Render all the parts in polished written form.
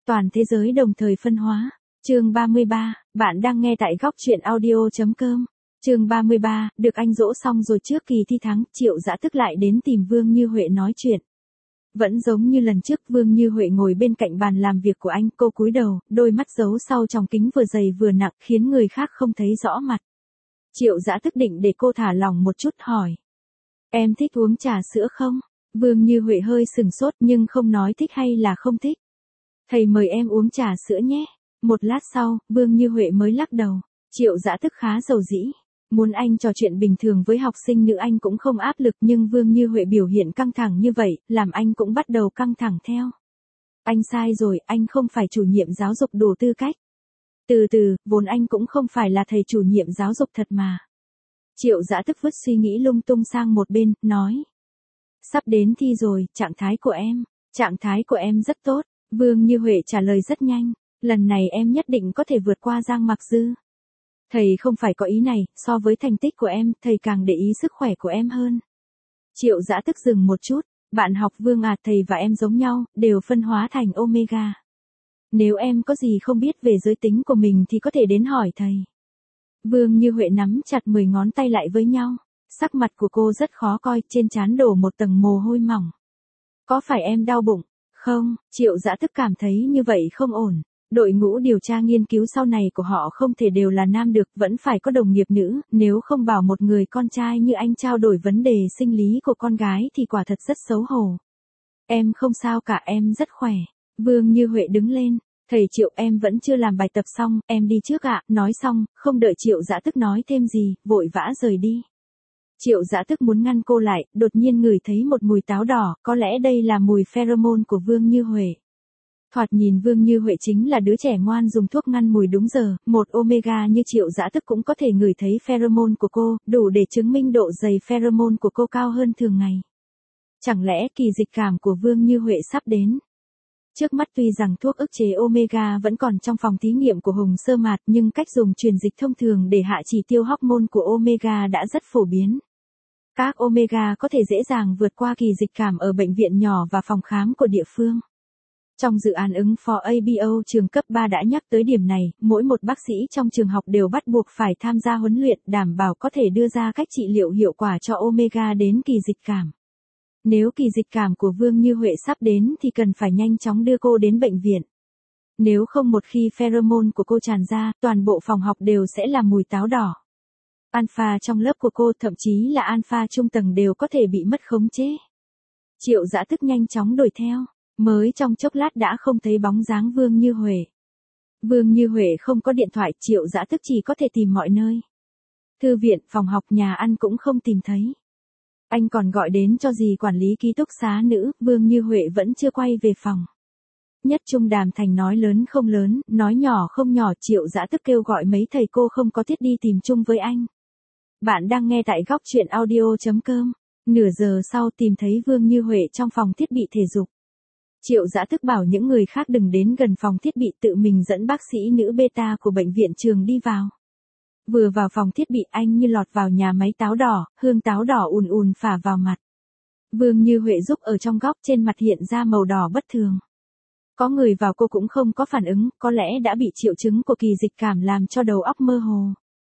Toàn thế giới đồng thời phân hóa. Chương 33, bạn đang nghe tại góc truyện audio.com. Chương 33, được anh dỗ xong rồi trước kỳ thi thắng, Triệu Dã Tức lại đến tìm Vương Như Huệ nói chuyện. Vẫn giống như lần trước, Vương Như Huệ ngồi bên cạnh bàn làm việc của anh, cô cúi đầu, đôi mắt giấu sau tròng kính vừa dày vừa nặng, khiến người khác không thấy rõ mặt. Triệu Dã Tức định để cô thả lỏng một chút hỏi. Em thích uống trà sữa không? Vương Như Huệ hơi sừng sốt nhưng không nói thích hay là không thích. Thầy mời em uống trà sữa nhé. Một lát sau, Vương Như Huệ mới lắc đầu. Triệu Dã Tức khá dầu dĩ. Muốn anh trò chuyện bình thường với học sinh nữ anh cũng không áp lực, nhưng Vương Như Huệ biểu hiện căng thẳng như vậy, làm anh cũng bắt đầu căng thẳng theo. Anh sai rồi, anh không phải chủ nhiệm giáo dục đủ tư cách. Từ từ, vốn anh cũng không phải là thầy chủ nhiệm giáo dục thật mà. Triệu Dã Tức vứt suy nghĩ lung tung sang một bên, nói. Sắp đến thi rồi, trạng thái của em rất tốt. Vương Như Huệ trả lời rất nhanh. Lần này em nhất định có thể vượt qua Giang Mặc Dư. Thầy không phải có ý này, so với thành tích của em, thầy càng để ý sức khỏe của em hơn. Triệu Dã Tức dừng một chút. Bạn học Vương à, thầy và em giống nhau, đều phân hóa thành Omega. Nếu em có gì không biết về giới tính của mình thì có thể đến hỏi thầy. Vương Như Huệ nắm chặt 10 ngón tay lại với nhau. Sắc mặt của cô rất khó coi, trên trán đổ một tầng mồ hôi mỏng. Có phải em đau bụng? Không, Triệu Dã Tức cảm thấy như vậy không ổn. Đội ngũ điều tra nghiên cứu sau này của họ không thể đều là nam được, vẫn phải có đồng nghiệp nữ, nếu không bảo một người con trai như anh trao đổi vấn đề sinh lý của con gái thì quả thật rất xấu hổ. Em không sao cả, em rất khỏe. Vương Như Huệ đứng lên. Thầy Triệu, em vẫn chưa làm bài tập xong, em đi trước ạ. Nói xong, không đợi Triệu Dã Tức nói thêm gì, vội vã rời đi. Triệu Dã Tức muốn ngăn cô lại, đột nhiên ngửi thấy một mùi táo đỏ, có lẽ đây là mùi pheromone của Vương Như Huệ. Thoạt nhìn Vương Như Huệ chính là đứa trẻ ngoan dùng thuốc ngăn mùi đúng giờ, một Omega như Triệu Dã Tức cũng có thể ngửi thấy pheromone của cô, đủ để chứng minh độ dày pheromone của cô cao hơn thường ngày. Chẳng lẽ kỳ dịch cảm của Vương Như Huệ sắp đến? Trước mắt tuy rằng thuốc ức chế Omega vẫn còn trong phòng thí nghiệm của Hùng Sơ Mạt, nhưng cách dùng truyền dịch thông thường để hạ chỉ tiêu hormone của Omega đã rất phổ biến. Các Omega có thể dễ dàng vượt qua kỳ dịch cảm ở bệnh viện nhỏ và phòng khám của địa phương. Trong dự án ứng phó ABO trường cấp 3 đã nhắc tới điểm này, mỗi một bác sĩ trong trường học đều bắt buộc phải tham gia huấn luyện đảm bảo có thể đưa ra cách trị liệu hiệu quả cho Omega đến kỳ dịch cảm. Nếu kỳ dịch cảm của Vương Như Huệ sắp đến thì cần phải nhanh chóng đưa cô đến bệnh viện. Nếu không một khi pheromone của cô tràn ra, toàn bộ phòng học đều sẽ là mùi táo đỏ. Alpha trong lớp của cô, thậm chí là alpha trung tầng đều có thể bị mất khống chế. Triệu Dã Tức nhanh chóng đuổi theo, mới trong chốc lát đã không thấy bóng dáng Vương Như Huệ. Vương Như Huệ không có điện thoại, Triệu Dã Tức chỉ có thể tìm mọi nơi. Thư viện, phòng học, nhà ăn cũng không tìm thấy. Anh còn gọi đến cho dì quản lý ký túc xá nữ, Vương Như Huệ vẫn chưa quay về phòng. Nhất Trung Đàm Thành nói lớn không lớn, nói nhỏ không nhỏ, Triệu Dã Tức kêu gọi mấy thầy cô không có thiết đi tìm chung với anh. Bạn đang nghe tại góc truyện audio.com. Nửa giờ sau tìm thấy Vương Như Huệ trong phòng thiết bị thể dục. Triệu Dã Tức bảo những người khác đừng đến gần phòng thiết bị, tự mình dẫn bác sĩ nữ beta của bệnh viện trường đi vào. Vừa vào phòng thiết bị anh như lọt vào nhà máy táo đỏ, hương táo đỏ ùn ùn phả vào mặt. Vương Như Huệ giúp ở trong góc, trên mặt hiện ra màu đỏ bất thường. Có người vào cô cũng không có phản ứng, có lẽ đã bị triệu chứng của kỳ dịch cảm làm cho đầu óc mơ hồ.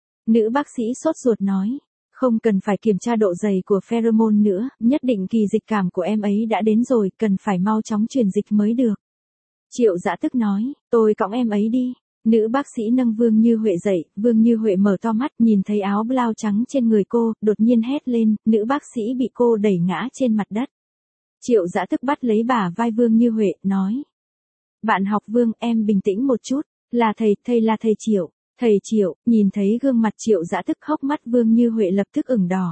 Nữ bác sĩ sốt ruột nói, không cần phải kiểm tra độ dày của pheromone nữa, nhất định kỳ dịch cảm của em ấy đã đến rồi, cần phải mau chóng truyền dịch mới được. Triệu Dã Tức nói, tôi cõng em ấy đi. Nữ bác sĩ nâng Vương Như Huệ dậy, Vương Như Huệ mở to mắt nhìn thấy áo blau trắng trên người cô, đột nhiên hét lên, nữ bác sĩ bị cô đẩy ngã trên mặt đất. Triệu Dã Tức bắt lấy bả vai Vương Như Huệ, nói. Bạn học Vương, em bình tĩnh một chút, là thầy là thầy Triệu. Thầy Triệu, nhìn thấy gương mặt Triệu Dã Tức, hốc mắt Vương Như Huệ lập tức ửng đỏ.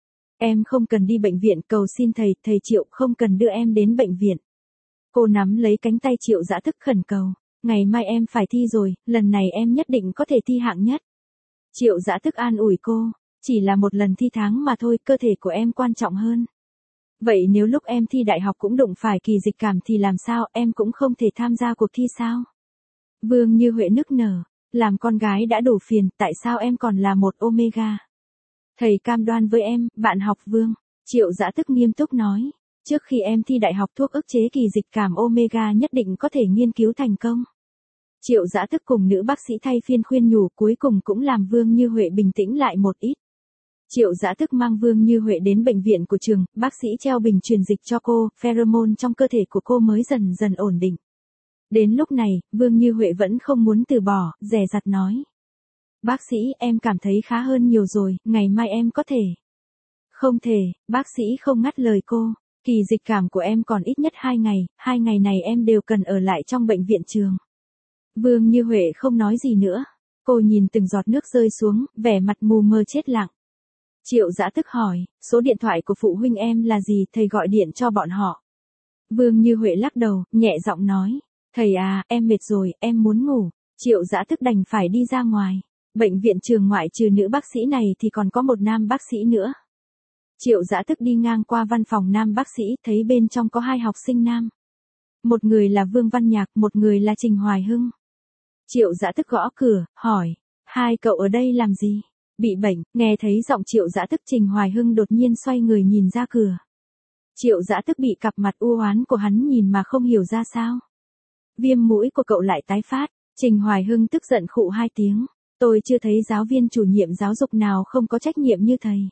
Em không cần đi bệnh viện, cầu xin thầy Triệu không cần đưa em đến bệnh viện. Cô nắm lấy cánh tay Triệu Dã Tức khẩn cầu. Ngày mai em phải thi rồi, lần này em nhất định có thể thi hạng nhất. Triệu Dã Tức an ủi cô, chỉ là một lần thi tháng mà thôi, cơ thể của em quan trọng hơn. Vậy nếu lúc em thi đại học cũng đụng phải kỳ dịch cảm thì làm sao, em cũng không thể tham gia cuộc thi sao? Vương Như Huệ nức nở, làm con gái đã đủ phiền, tại sao em còn là một Omega? Thầy cam đoan với em, bạn học Vương. Triệu Dã Tức nghiêm túc nói, Trước khi em thi đại học thuốc ức chế kỳ dịch cảm omega nhất định có thể nghiên cứu thành công. Triệu Dã Tức cùng nữ bác sĩ thay phiên khuyên nhủ, cuối cùng cũng làm Vương Như Huệ bình tĩnh lại một ít. Triệu Dã Tức mang Vương Như Huệ đến bệnh viện của trường, bác sĩ treo bình truyền dịch cho cô, pheromone trong cơ thể của cô mới dần dần ổn định. Đến lúc này, Vương Như Huệ vẫn không muốn từ bỏ, dè dặt nói. Bác sĩ, em cảm thấy khá hơn nhiều rồi, ngày mai em có thể. Không thể, bác sĩ không ngắt lời cô. Kỳ dịch cảm của em còn ít nhất 2 ngày, 2 ngày này em đều cần ở lại trong bệnh viện trường. Vương Như Huệ không nói gì nữa. Cô nhìn từng giọt nước rơi xuống, vẻ mặt mù mờ chết lặng. Triệu Dã Tức hỏi, số điện thoại của phụ huynh em là gì, thầy gọi điện cho bọn họ. Vương Như Huệ lắc đầu, nhẹ giọng nói, thầy à, em mệt rồi, em muốn ngủ. Triệu Dã Tức đành phải đi ra ngoài. Bệnh viện trường ngoại trừ nữ bác sĩ này thì còn có một nam bác sĩ nữa. Triệu Dã Tức đi ngang qua văn phòng nam bác sĩ, thấy bên trong có 2 học sinh nam. Một người là Vương Văn Nhạc, một người là Trình Hoài Hưng. Triệu Dã Tức gõ cửa, hỏi, 2 cậu ở đây làm gì? Bị bệnh, nghe thấy giọng Triệu Dã Tức, Trình Hoài Hưng đột nhiên xoay người nhìn ra cửa. Triệu Dã Tức bị cặp mặt u oán của hắn nhìn mà không hiểu ra sao. Viêm mũi của cậu lại tái phát, Trình Hoài Hưng tức giận khụ 2 tiếng. Tôi chưa thấy giáo viên chủ nhiệm giáo dục nào không có trách nhiệm như thầy.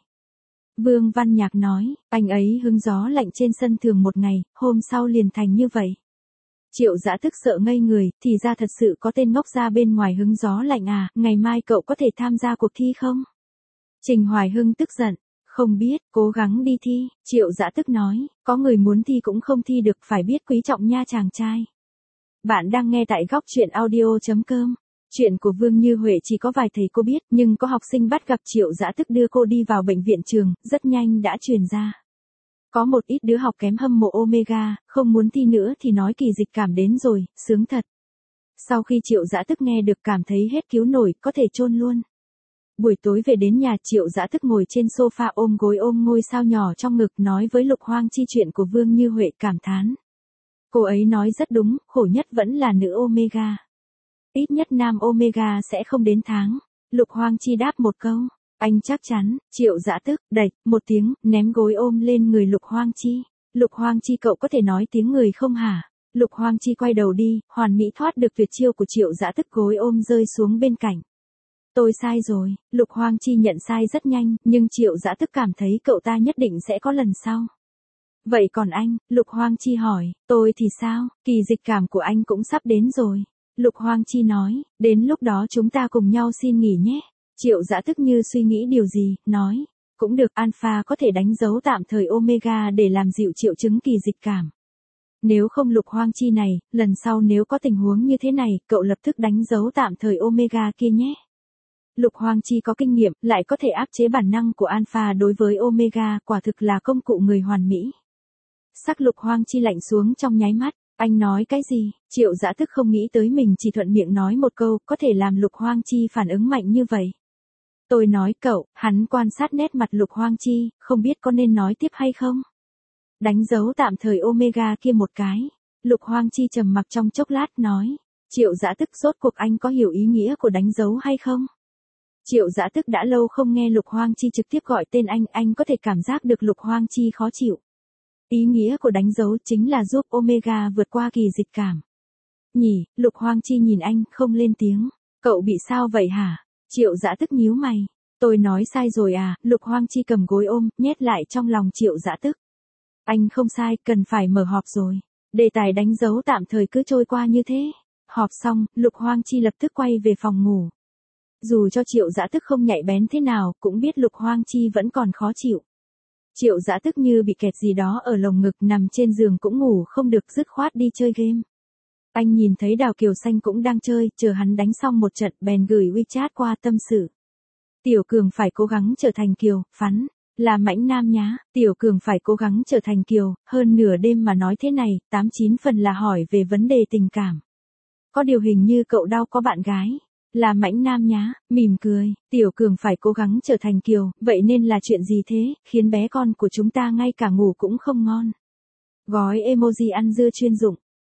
Vương Văn Nhạc nói, anh ấy hứng gió lạnh trên sân thường một ngày, hôm sau liền thành như vậy. Triệu Dã Tức sợ ngây người, thì ra thật sự có tên ngốc ra bên ngoài hứng gió lạnh à, ngày mai cậu có thể tham gia cuộc thi không? Trình Hoài Hưng tức giận, không biết, cố gắng đi thi, Triệu Dã Tức nói, có người muốn thi cũng không thi được, phải biết quý trọng nha chàng trai. Bạn đang nghe tại góc truyện audio.com. Chuyện của Vương Như Huệ chỉ có vài thầy cô biết, nhưng có học sinh bắt gặp Triệu Dã Tức đưa cô đi vào bệnh viện trường, rất nhanh đã truyền ra. Có một ít đứa học kém hâm mộ omega, không muốn thi nữa thì nói kỳ dịch cảm đến rồi, sướng thật. Sau khi Triệu Dã Tức nghe được cảm thấy hết cứu nổi, có thể chôn luôn. Buổi tối về đến nhà, Triệu Dã Tức ngồi trên sofa ôm gối ôm ngôi sao nhỏ trong ngực, nói với Lục Hoang Chi chuyện của Vương Như Huệ, cảm thán. Cô ấy nói rất đúng, khổ nhất vẫn là nữ omega. Ít nhất nam omega sẽ không đến tháng. Lục Hoang Chi đáp một câu. Anh chắc chắn. Triệu Dã Tức, đạch, một tiếng, ném gối ôm lên người Lục Hoang Chi. Lục Hoang Chi, cậu có thể nói tiếng người không hả? Lục Hoang Chi quay đầu đi, hoàn mỹ thoát được tuyệt chiêu của Triệu Dã Tức, gối ôm rơi xuống bên cạnh. Tôi sai rồi. Lục Hoang Chi nhận sai rất nhanh, nhưng Triệu Dã Tức cảm thấy cậu ta nhất định sẽ có lần sau. Vậy còn anh? Lục Hoang Chi hỏi, tôi thì sao? Kỳ dịch cảm của anh cũng sắp đến rồi. Lục Hoang Chi nói, đến lúc đó chúng ta cùng nhau xin nghỉ nhé. Triệu Dã Tức như suy nghĩ điều gì, nói, cũng được, alpha có thể đánh dấu tạm thời omega để làm dịu triệu chứng kỳ dịch cảm. Nếu không Lục Hoang Chi này, lần sau nếu có tình huống như thế này, cậu lập tức đánh dấu tạm thời omega kia nhé. Lục Hoang Chi có kinh nghiệm, lại có thể áp chế bản năng của alpha đối với omega, quả thực là công cụ người hoàn mỹ. Sắc Lục Hoang Chi lạnh xuống trong nháy mắt. Anh nói cái gì? Triệu Dã Tức không nghĩ tới mình chỉ thuận miệng nói một câu, có thể làm Lục Hoang Chi phản ứng mạnh như vậy. Tôi nói cậu, hắn quan sát nét mặt Lục Hoang Chi, không biết có nên nói tiếp hay không? Đánh dấu tạm thời omega kia một cái. Lục Hoang Chi trầm mặc trong chốc lát nói. Triệu Dã Tức, rốt cuộc anh có hiểu ý nghĩa của đánh dấu hay không? Triệu Dã Tức đã lâu không nghe Lục Hoang Chi trực tiếp gọi tên anh có thể cảm giác được Lục Hoang Chi khó chịu. Ý nghĩa của đánh dấu chính là giúp omega vượt qua kỳ dịch cảm. Nhỉ, Lục Hoang Chi nhìn anh, không lên tiếng. Cậu bị sao vậy hả? Triệu Dã Tức nhíu mày. Tôi nói sai rồi à? Lục Hoang Chi cầm gối ôm, nhét lại trong lòng Triệu Dã Tức. Anh không sai, cần phải mở họp rồi. Đề tài đánh dấu tạm thời cứ trôi qua như thế. Họp xong, Lục Hoang Chi lập tức quay về phòng ngủ. Dù cho Triệu Dã Tức không nhạy bén thế nào, cũng biết Lục Hoang Chi vẫn còn khó chịu. Triệu Dã Tức như bị kẹt gì đó ở lồng ngực, nằm trên giường cũng ngủ không được, dứt khoát đi chơi game. Anh nhìn thấy Đào Kiều Xanh cũng đang chơi, chờ hắn đánh xong một trận, bèn gửi WeChat qua tâm sự. Tiểu Cường phải cố gắng trở thành Kiều, phắn, là mãnh nam nhá, Tiểu Cường phải cố gắng trở thành Kiều, hơn nửa đêm mà nói thế này, 89 phần là hỏi về vấn đề tình cảm. Có điều hình như cậu đau có bạn gái. Là mãnh nam nhá, mỉm cười, Tiểu Cường phải cố gắng trở thành Kiều, vậy nên là chuyện gì thế, khiến bé con của chúng ta ngay cả ngủ cũng không ngon. Gói emoji ăn dưa chuyên dụng.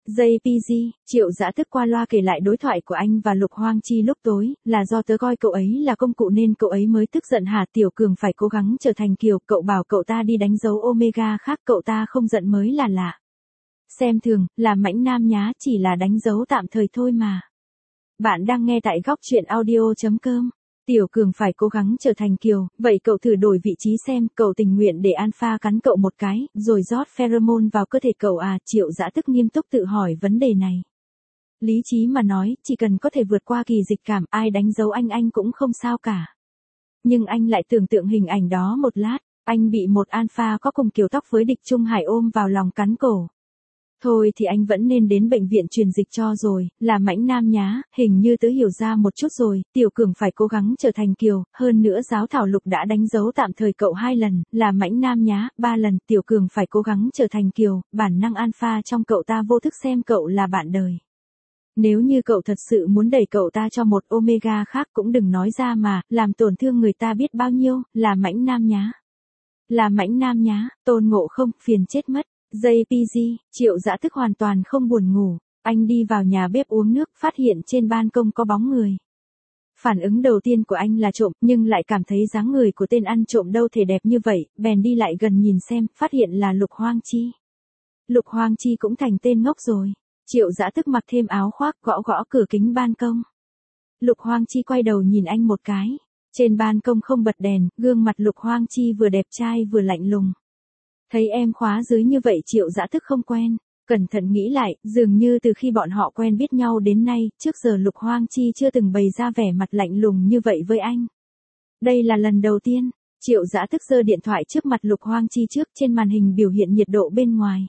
JPG, Triệu Dã Tức qua loa kể lại đối thoại của anh và Lục Hoang Chi lúc tối, là do tớ coi cậu ấy là công cụ nên cậu ấy mới tức giận hả? Tiểu Cường phải cố gắng trở thành Kiều, cậu bảo cậu ta đi đánh dấu Omega khác, cậu ta không giận mới là lạ. Xem thường, là mãnh nam nhá, chỉ là đánh dấu tạm thời thôi mà. Bạn đang nghe tại góc truyện audio.com. Tiểu Cường phải cố gắng trở thành Kiều, vậy cậu thử đổi vị trí xem, cậu tình nguyện để Alpha cắn cậu một cái, rồi rót pheromone vào cơ thể cậu à? Triệu Dã Tức nghiêm túc tự hỏi vấn đề này. Lý trí mà nói, chỉ cần có thể vượt qua kỳ dịch cảm, ai đánh dấu anh cũng không sao cả. Nhưng anh lại tưởng tượng hình ảnh đó một lát, anh bị một Alpha có cùng kiểu tóc với Địch Trung Hải ôm vào lòng cắn cổ. Thôi thì anh vẫn nên đến bệnh viện truyền dịch cho rồi, là mãnh nam nhá, hình như tớ hiểu ra một chút rồi, Tiểu Cường phải cố gắng trở thành Kiều, hơn nữa giáo thảo Lục đã đánh dấu tạm thời cậu 2 lần, là mãnh nam nhá, 3 lần, Tiểu Cường phải cố gắng trở thành Kiều, bản năng Alpha trong cậu ta vô thức xem cậu là bạn đời. Nếu như cậu thật sự muốn đẩy cậu ta cho một Omega khác cũng đừng nói ra mà, làm tổn thương người ta biết bao nhiêu, là mãnh nam nhá. Là mãnh nam nhá, Tôn Ngộ Không, phiền chết mất. JPG, Triệu Dã Tức hoàn toàn không buồn ngủ, anh đi vào nhà bếp uống nước, phát hiện trên ban công có bóng người. Phản ứng đầu tiên của anh là trộm, nhưng lại cảm thấy dáng người của tên ăn trộm đâu thể đẹp như vậy, bèn đi lại gần nhìn xem, phát hiện là Lục Hoang Chi. Lục Hoang Chi cũng thành tên ngốc rồi. Triệu Dã Tức mặc thêm áo khoác, gõ gõ cửa kính ban công. Lục Hoang Chi quay đầu nhìn anh một cái. Trên ban công không bật đèn, gương mặt Lục Hoang Chi vừa đẹp trai vừa lạnh lùng. Thấy em khóa dưới như vậy Triệu Dã Tức không quen, cẩn thận nghĩ lại, dường như từ khi bọn họ quen biết nhau đến nay, trước giờ Lục Hoang Chi chưa từng bày ra vẻ mặt lạnh lùng như vậy với anh. Đây là lần đầu tiên, Triệu Dã Tức giơ điện thoại trước mặt Lục Hoang Chi trước, trên màn hình biểu hiện nhiệt độ bên ngoài.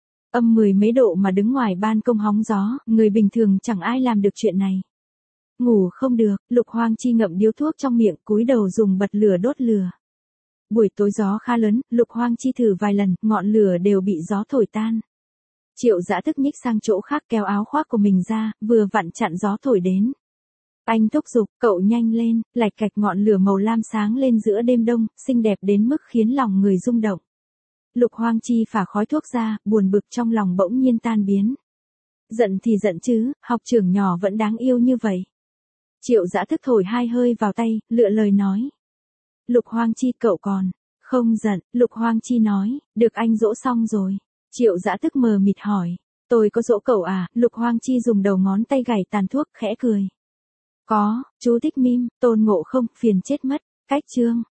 Âm 10 mấy độ mà đứng ngoài ban công hóng gió, người bình thường chẳng ai làm được chuyện này. Ngủ không được, Lục Hoang Chi ngậm điếu thuốc trong miệng, cúi đầu dùng bật lửa đốt lửa. Buổi tối gió khá lớn, Lục Hoang Chi thử vài lần, ngọn lửa đều bị gió thổi tan. Triệu Dã Tức nhích sang chỗ khác kéo áo khoác của mình ra, vừa vặn chặn gió thổi đến. Anh thúc giục, cậu nhanh lên, lạch cạch ngọn lửa màu lam sáng lên giữa đêm đông, xinh đẹp đến mức khiến lòng người rung động. Lục Hoang Chi phả khói thuốc ra, buồn bực trong lòng bỗng nhiên tan biến. Giận thì giận chứ, học trưởng nhỏ vẫn đáng yêu như vậy. Triệu Dã Tức thổi 2 hơi vào tay, lựa lời nói. Lục Hoang Chi, cậu còn không giận? Lục Hoang Chi nói, được anh dỗ xong rồi. Triệu Dã Tức mờ mịt hỏi, tôi có dỗ cậu à? Lục Hoang Chi dùng đầu ngón tay gảy tàn thuốc, khẽ cười. Có, chú thích meme, Tôn Ngộ Không, phiền chết mất. Cách chương